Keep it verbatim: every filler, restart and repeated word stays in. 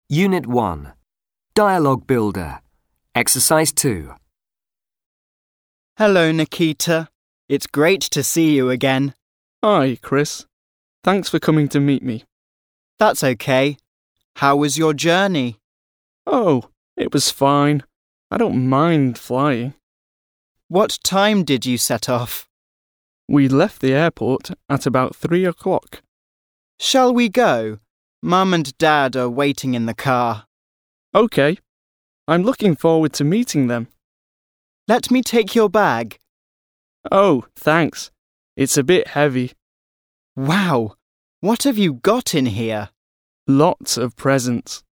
Unit one. Dialogue Builder. Exercise two. Hello, Nikita. It's great to see you again. Hi, Chris. Thanks for coming to meet me. That's okay. How was your journey? Oh, it was fine. I don't mind flying. What time did you set off? We left the airport at about three o'clock. Shall we go? Mum and Dad are waiting in the car. Okay. I'm looking forward to meeting them. Let me take your bag. Oh, thanks. It's a bit heavy. Wow! What have you got in here? Lots of presents.